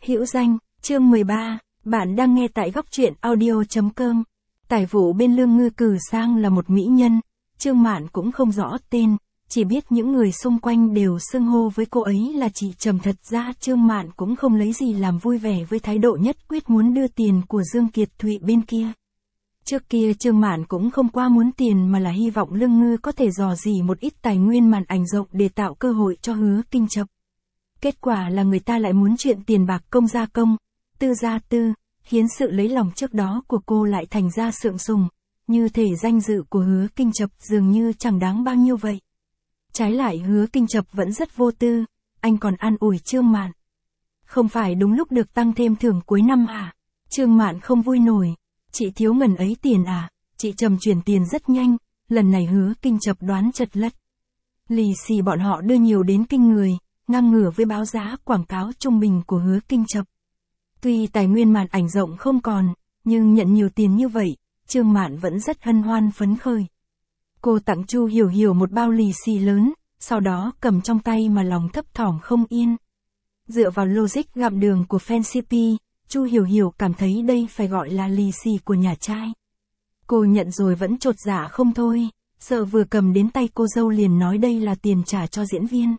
Hữu danh, chương 13, bạn đang nghe tại góc truyện audio.com. Tài vụ bên Lương Ngư cử sang là một mỹ nhân, Trương Mạn cũng không rõ tên, chỉ biết những người xung quanh đều xưng hô với cô ấy là chị Trầm. Thật ra Trương Mạn cũng không lấy gì làm vui vẻ với thái độ nhất quyết muốn đưa tiền của Dương Kiệt Thụy bên kia. Trước kia Trương Mạn cũng không qua muốn tiền mà là hy vọng Lương Ngư có thể dò dỉ một ít tài nguyên màn ảnh rộng để tạo cơ hội cho Hứa Kinh Chập. Kết quả là người ta lại muốn chuyện tiền bạc công ra công, tư ra tư, khiến sự lấy lòng trước đó của cô lại thành ra sượng sùng, như thể danh dự của Hứa Kinh Chập dường như chẳng đáng bao nhiêu vậy. Trái lại Hứa Kinh Chập vẫn rất vô tư, anh còn an ủi Trương Mạn. Không phải đúng lúc được tăng thêm thưởng cuối năm à? Trương Mạn không vui nổi. Chị thiếu ngần ấy tiền à? Chị Trầm chuyển tiền rất nhanh, lần này Hứa Kinh Chập đoán chật lất. Lì xì bọn họ đưa nhiều đến kinh người, ngang ngửa với báo giá quảng cáo trung bình của Hứa Kinh Chập. Tuy tài nguyên màn ảnh rộng không còn, nhưng nhận nhiều tiền như vậy, Trương Mạn vẫn rất hân hoan phấn khởi. Cô tặng Chu Hiểu Hiểu một bao lì xì lớn, sau đó cầm trong tay mà lòng thấp thỏm không yên. Dựa vào logic gặm đường của Fancy P, Chu Hiểu Hiểu cảm thấy đây phải gọi là lì xì của nhà trai. Cô nhận rồi vẫn chột dạ không thôi, sợ vừa cầm đến tay cô dâu liền nói đây là tiền trả cho diễn viên.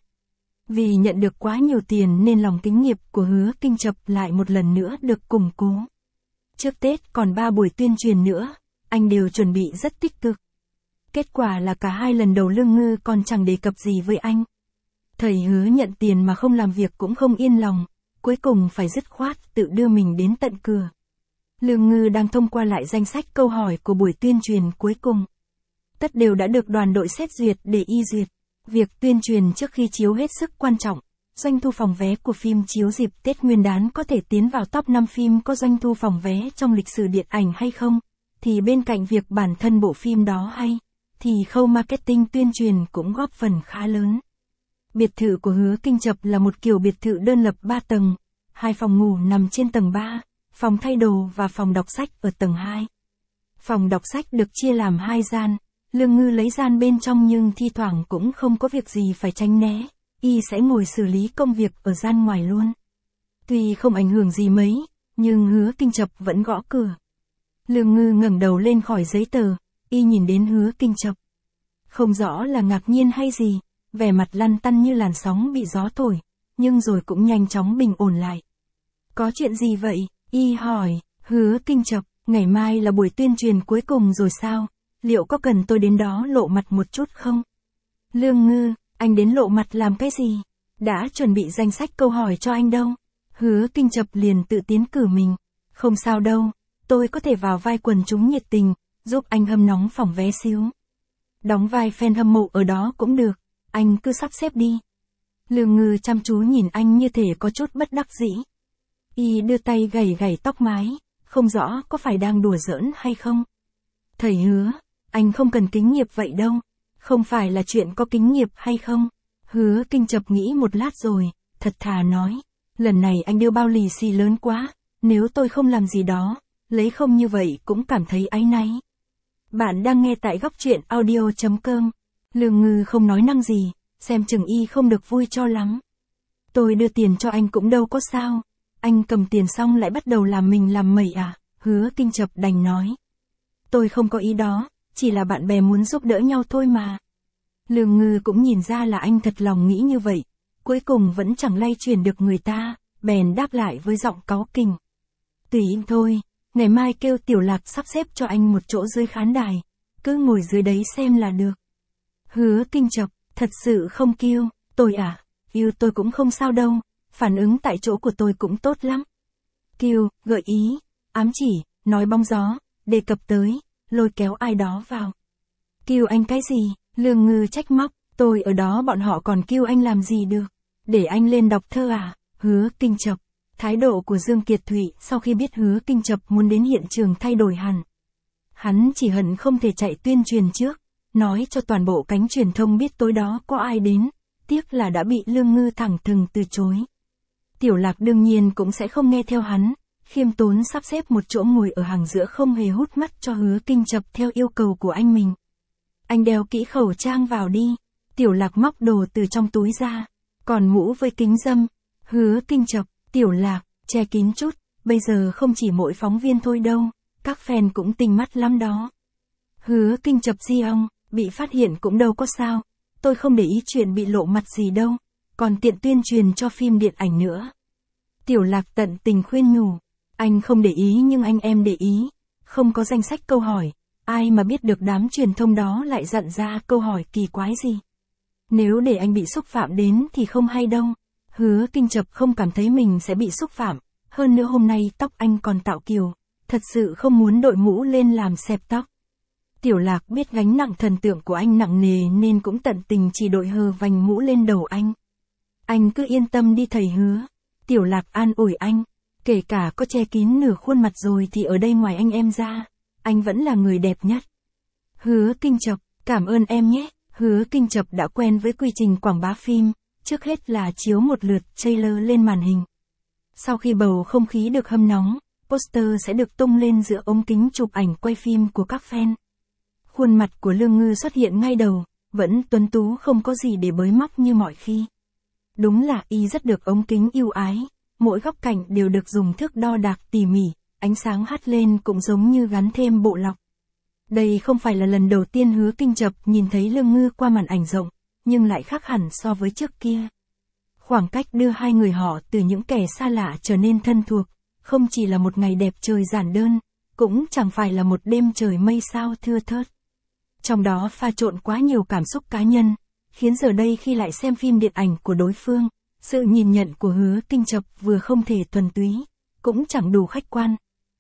Vì nhận được quá nhiều tiền nên lòng kính nghiệp của Hứa Kinh Chập lại một lần nữa được củng cố. Trước Tết còn 3 buổi tuyên truyền nữa, anh đều chuẩn bị rất tích cực. Kết quả là cả hai lần đầu Lương Ngư còn chẳng đề cập gì với anh. Thầy Hứa nhận tiền mà không làm việc cũng không yên lòng, cuối cùng phải dứt khoát tự đưa mình đến tận cửa. Lương Ngư đang thông qua lại danh sách câu hỏi của buổi tuyên truyền cuối cùng. Tất đều đã được đoàn đội xét duyệt để y duyệt. Việc tuyên truyền trước khi chiếu hết sức quan trọng. Doanh thu phòng vé của phim chiếu dịp Tết Nguyên đán có thể tiến vào top 5 phim có doanh thu phòng vé trong lịch sử điện ảnh hay không, thì bên cạnh việc bản thân bộ phim đó hay, thì khâu marketing tuyên truyền cũng góp phần khá lớn. Biệt thự của Hứa Kinh Chập là một kiểu biệt thự đơn lập 3 tầng, 2 phòng ngủ nằm trên tầng 3, phòng thay đồ và phòng đọc sách ở tầng 2. Phòng đọc sách được chia làm 2 gian. Lương Ngư lấy gian bên trong nhưng thi thoảng cũng không có việc gì phải tránh né, y sẽ ngồi xử lý công việc ở gian ngoài luôn. Tuy không ảnh hưởng gì mấy, nhưng Hứa Kinh Chập vẫn gõ cửa. Lương Ngư ngẩng đầu lên khỏi giấy tờ, y nhìn đến Hứa Kinh Chập. Không rõ là ngạc nhiên hay gì, vẻ mặt lăn tăn như làn sóng bị gió thổi, nhưng rồi cũng nhanh chóng bình ổn lại. Có chuyện gì vậy? Y hỏi. Hứa Kinh Chập, ngày mai là buổi tuyên truyền cuối cùng rồi sao? Liệu có cần tôi đến đó lộ mặt một chút không? Lương Ngư, anh đến lộ mặt làm cái gì? Đã chuẩn bị danh sách câu hỏi cho anh đâu? Hứa Kinh Chập liền tự tiến cử mình. Không sao đâu, tôi có thể vào vai quần chúng nhiệt tình, giúp anh hâm nóng phòng vé xíu. Đóng vai fan hâm mộ ở đó cũng được, anh cứ sắp xếp đi. Lương Ngư chăm chú nhìn anh như thể có chút bất đắc dĩ. Y đưa tay gảy gảy tóc mái, không rõ có phải đang đùa giỡn hay không. Thầy Hứa, anh không cần kính nghiệp vậy đâu, không phải là chuyện có kính nghiệp hay không. Hứa Kinh Chập nghĩ một lát rồi, thật thà nói, lần này anh đưa bao lì xì lớn quá, nếu tôi không làm gì đó, lấy không như vậy cũng cảm thấy áy náy. Bạn đang nghe tại góc truyện audio.com. Lương Ngư không nói năng gì, xem chừng y không được vui cho lắm. Tôi đưa tiền cho anh cũng đâu có sao, anh cầm tiền xong lại bắt đầu làm mình làm mẩy à? Hứa Kinh Chập đành nói. Tôi không có ý đó, chỉ là bạn bè muốn giúp đỡ nhau thôi mà. Lương Ngư cũng nhìn ra là anh thật lòng nghĩ như vậy, cuối cùng vẫn chẳng lay chuyển được người ta, bèn đáp lại với giọng cáu kỉnh. Tùy anh thôi, ngày mai kêu Tiểu Lạc sắp xếp cho anh một chỗ dưới khán đài, cứ ngồi dưới đấy xem là được. Hứa Kinh Chập, thật sự không kêu, tôi à, yêu tôi cũng không sao đâu, phản ứng tại chỗ của tôi cũng tốt lắm. Kêu, gợi ý, ám chỉ, nói bóng gió, đề cập tới, lôi kéo ai đó vào. Kêu anh cái gì? Lương Ngư trách móc, tôi ở đó bọn họ còn kêu anh làm gì được? Để anh lên đọc thơ à? Hứa Kinh Chập. Thái độ của Dương Kiệt Thụy sau khi biết Hứa Kinh Chập muốn đến hiện trường thay đổi hẳn. Hắn chỉ hận không thể chạy tuyên truyền trước, nói cho toàn bộ cánh truyền thông biết tối đó có ai đến, tiếc là đã bị Lương Ngư thẳng thừng từ chối. Tiểu Lạc đương nhiên cũng sẽ không nghe theo hắn, khiêm tốn sắp xếp một chỗ ngồi ở hàng giữa không hề hút mắt cho Hứa Kinh Chập theo yêu cầu của anh mình. Anh đeo kỹ khẩu trang vào đi. Tiểu Lạc móc đồ từ trong túi ra, còn mũ với kính râm. Hứa Kinh Chập, Tiểu Lạc, che kín chút, bây giờ không chỉ mỗi phóng viên thôi đâu, các fan cũng tinh mắt lắm đó. Hứa Kinh chập di ông, bị phát hiện cũng đâu có sao, tôi không để ý chuyện bị lộ mặt gì đâu, còn tiện tuyên truyền cho phim điện ảnh nữa. Tiểu Lạc tận tình khuyên nhủ, anh không để ý nhưng anh em để ý, không có danh sách câu hỏi, ai mà biết được đám truyền thông đó lại dặn ra câu hỏi kỳ quái gì. Nếu để anh bị xúc phạm đến thì không hay đâu. Hứa Kinh chập không cảm thấy mình sẽ bị xúc phạm, hơn nữa hôm nay tóc anh còn tạo kiều, thật sự không muốn đội mũ lên làm xẹp tóc. Tiểu Lạc biết gánh nặng thần tượng của anh nặng nề nên cũng tận tình chỉ đội hờ vành mũ lên đầu anh. Anh cứ yên tâm đi thầy Hứa. Tiểu Lạc an ủi anh, kể cả có che kín nửa khuôn mặt rồi thì ở đây ngoài anh em ra, anh vẫn là người đẹp nhất. Hứa Kinh chập, cảm ơn em nhé. Hứa Kinh chập đã quen với quy trình quảng bá phim, trước hết là chiếu một lượt trailer lên màn hình. Sau khi bầu không khí được hâm nóng, poster sẽ được tung lên giữa ống kính chụp ảnh quay phim của các fan. Khuôn mặt của Lương Ngư xuất hiện ngay đầu, vẫn tuấn tú không có gì để bới móc như mọi khi. Đúng là y rất được ống kính ưu ái, mỗi góc cạnh đều được dùng thước đo đạc tỉ mỉ, ánh sáng hắt lên cũng giống như gắn thêm bộ lọc. Đây không phải là lần đầu tiên Hứa Kinh chập nhìn thấy Lương Ngư qua màn ảnh rộng, nhưng lại khác hẳn so với trước kia. Khoảng cách đưa hai người họ từ những kẻ xa lạ trở nên thân thuộc, không chỉ là một ngày đẹp trời giản đơn, cũng chẳng phải là một đêm trời mây sao thưa thớt. Trong đó pha trộn quá nhiều cảm xúc cá nhân, khiến giờ đây khi lại xem phim điện ảnh của đối phương, sự nhìn nhận của Hứa Kinh chập vừa không thể thuần túy, cũng chẳng đủ khách quan.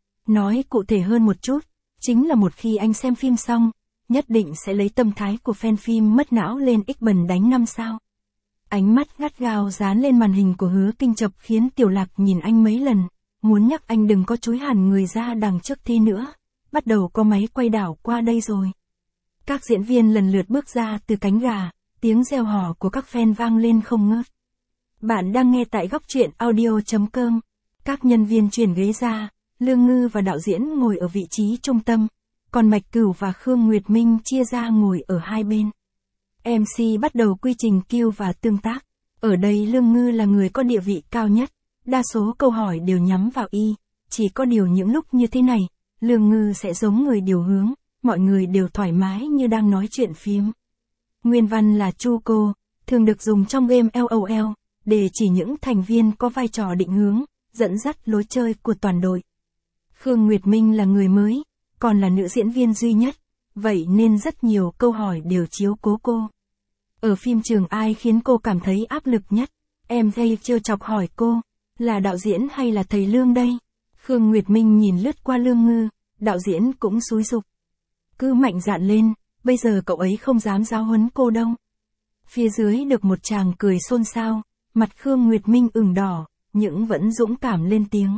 Nói cụ thể hơn một chút, chính là một khi anh xem phim xong, nhất định sẽ lấy tâm thái của fan phim mất não lên x bần đánh 5 sao. Ánh mắt gắt gao dán lên màn hình của Hứa Kinh chập khiến Tiểu Lạc nhìn anh mấy lần, muốn nhắc anh đừng có chúi hẳn người ra đằng trước thế nữa, bắt đầu có máy quay đảo qua đây rồi. Các diễn viên lần lượt bước ra từ cánh gà, tiếng reo hò của các fan vang lên không ngớt. Bạn đang nghe tại góc truyện audio.com. Các nhân viên chuyển ghế ra, Lương Ngư và đạo diễn ngồi ở vị trí trung tâm, còn Mạch Cửu và Khương Nguyệt Minh chia ra ngồi ở hai bên. MC bắt đầu quy trình cue và tương tác. Ở đây Lương Ngư là người có địa vị cao nhất, đa số câu hỏi đều nhắm vào y, chỉ có điều những lúc như thế này, Lương Ngư sẽ giống người điều hướng, mọi người đều thoải mái như đang nói chuyện phiếm. Nguyên văn là Chu Cô, thường được dùng trong game LOL, để chỉ những thành viên có vai trò định hướng, dẫn dắt lối chơi của toàn đội. Khương Nguyệt Minh là người mới, còn là nữ diễn viên duy nhất, vậy nên rất nhiều câu hỏi đều chiếu cố cô. Ở phim trường ai khiến cô cảm thấy áp lực nhất? Em dây trêu chọc hỏi cô, là đạo diễn hay là thầy Lương đây? Khương Nguyệt Minh nhìn lướt qua Lương Ngư, đạo diễn cũng xúi giục. Cứ mạnh dạn lên, bây giờ cậu ấy không dám giáo huấn cô đâu. Phía dưới được một chàng cười xôn xao, mặt Khương Nguyệt Minh ửng đỏ, nhưng vẫn dũng cảm lên tiếng.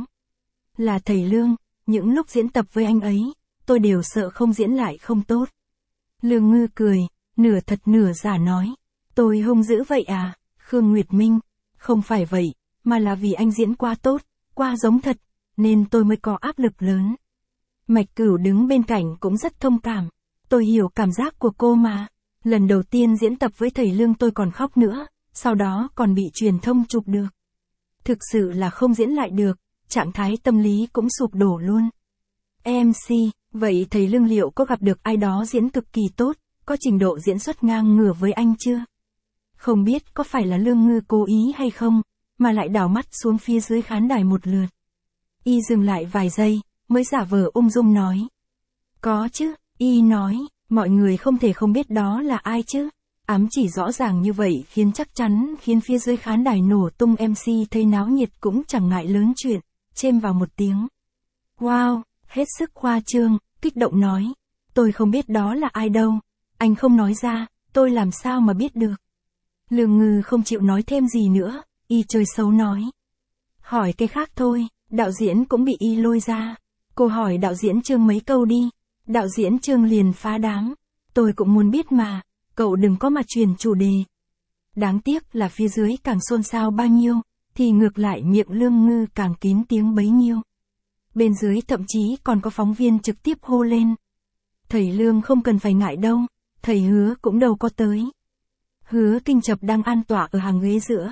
Là thầy Lương, những lúc diễn tập với anh ấy, tôi đều sợ không diễn lại không tốt. Lương Ngư cười, nửa thật nửa giả nói, tôi hung dữ vậy à? Khương Nguyệt Minh, không phải vậy, mà là vì anh diễn quá tốt, quá giống thật, nên tôi mới có áp lực lớn. Mạch Cửu đứng bên cạnh cũng rất thông cảm, tôi hiểu cảm giác của cô mà. Lần đầu tiên diễn tập với thầy Lương tôi còn khóc nữa, sau đó còn bị truyền thông chụp được. Thực sự là không diễn lại được, trạng thái tâm lý cũng sụp đổ luôn. MC, vậy thầy Lương liệu có gặp được ai đó diễn cực kỳ tốt, có trình độ diễn xuất ngang ngửa với anh chưa? Không biết có phải là Lương Ngư cố ý hay không, mà lại đảo mắt xuống phía dưới khán đài một lượt. Y dừng lại vài giây, mới giả vờ ung dung nói. Có chứ, Y nói, mọi người không thể không biết đó là ai chứ. Ám chỉ rõ ràng như vậy chắc chắn khiến phía dưới khán đài nổ tung. MC thấy náo nhiệt cũng chẳng ngại lớn chuyện, chêm vào một tiếng. Wow, hết sức khoa trương, kích động nói. Tôi không biết đó là ai đâu. Anh không nói ra, tôi làm sao mà biết được. Lương Ngư không chịu nói thêm gì nữa, Y chơi xấu nói. Hỏi cái khác thôi, đạo diễn cũng bị Y lôi ra. Cô hỏi đạo diễn Trương mấy câu đi. Đạo diễn Trương liền phá đám. Tôi cũng muốn biết mà, cậu đừng có mà truyền chủ đề. Đáng tiếc là phía dưới càng xôn xao bao nhiêu, thì ngược lại miệng Lương Ngư càng kín tiếng bấy nhiêu. Bên dưới thậm chí còn có phóng viên trực tiếp hô lên. Thầy Lương không cần phải ngại đâu, thầy Hứa cũng đâu có tới. Hứa Kinh chập đang an tọa ở hàng ghế giữa.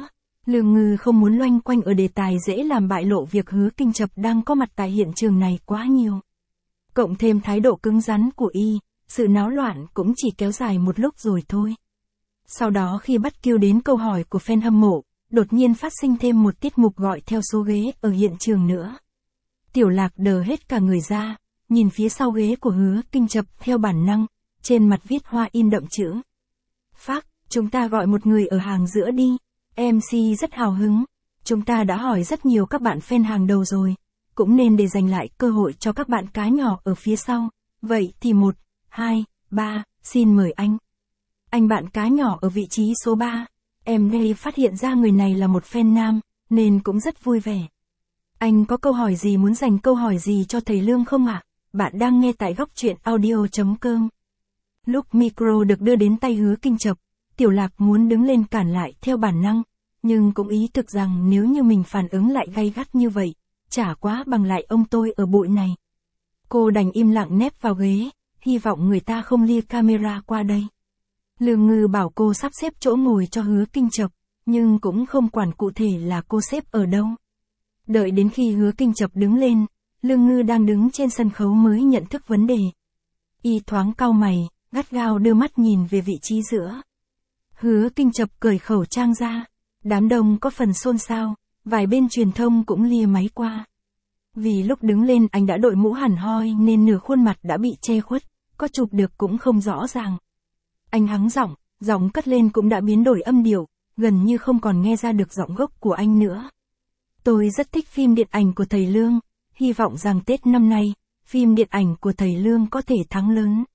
Lương Ngư không muốn loanh quanh ở đề tài dễ làm bại lộ việc Hứa Kinh Chập đang có mặt tại hiện trường này quá nhiều. Cộng thêm thái độ cứng rắn của y, sự náo loạn cũng chỉ kéo dài một lúc rồi thôi. Sau đó khi bắt kêu đến câu hỏi của fan hâm mộ, đột nhiên phát sinh thêm một tiết mục gọi theo số ghế ở hiện trường nữa. Tiểu Lạc đờ hết cả người ra, nhìn phía sau ghế của Hứa Kinh Chập theo bản năng, trên mặt viết hoa in đậm chữ. Phác, chúng ta gọi một người ở hàng giữa đi. MC rất hào hứng. Chúng ta đã hỏi rất nhiều các bạn fan hàng đầu rồi, cũng nên để dành lại cơ hội cho các bạn cá nhỏ ở phía sau. Vậy thì 1, 2, 3, xin mời anh. Anh bạn cá nhỏ ở vị trí số 3. Em ngay phát hiện ra người này là một fan nam, nên cũng rất vui vẻ. Anh có câu hỏi gì muốn dành câu hỏi gì cho thầy Lương không ạ? Bạn đang nghe tại góc truyện audio.com. Lúc micro được đưa đến tay Hứa Kinh Chập, Tiểu Lạc muốn đứng lên cản lại theo bản năng, nhưng cũng ý thức rằng nếu như mình phản ứng lại gay gắt như vậy, chả quá bằng lại ông tôi ở bụi này. Cô đành im lặng nép vào ghế, hy vọng người ta không lia camera qua đây. Lương Ngư bảo cô sắp xếp chỗ ngồi cho Hứa Kinh Chập, nhưng cũng không quản cụ thể là cô xếp ở đâu. Đợi đến khi Hứa Kinh Chập đứng lên, Lương Ngư đang đứng trên sân khấu mới nhận thức vấn đề. Y thoáng cau mày, gắt gao đưa mắt nhìn về vị trí giữa. Hứa Kinh Chập cởi khẩu trang ra, đám đông có phần xôn xao, vài bên truyền thông cũng lia máy qua. Vì lúc đứng lên anh đã đội mũ hẳn hoi nên nửa khuôn mặt đã bị che khuất, có chụp được cũng không rõ ràng. Anh hắng giọng, giọng cất lên cũng đã biến đổi âm điệu, gần như không còn nghe ra được giọng gốc của anh nữa. Tôi rất thích phim điện ảnh của thầy Lương, hy vọng rằng Tết năm nay, phim điện ảnh của thầy Lương có thể thắng lớn.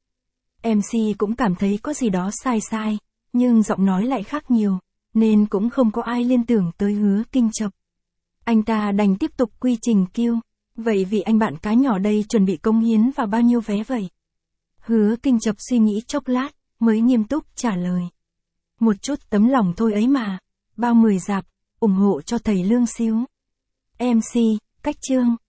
MC cũng cảm thấy có gì đó sai sai, nhưng giọng nói lại khác nhiều, nên cũng không có ai liên tưởng tới Hứa Kinh Chập. Anh ta đành tiếp tục quy trình kêu, vậy vì anh bạn cá nhỏ đây chuẩn bị cống hiến vào bao nhiêu vé vậy? Hứa Kinh Chập suy nghĩ chốc lát, mới nghiêm túc trả lời. Một chút tấm lòng thôi ấy mà, bao 10 rạp, ủng hộ cho thầy Lương xíu. MC, cách chương.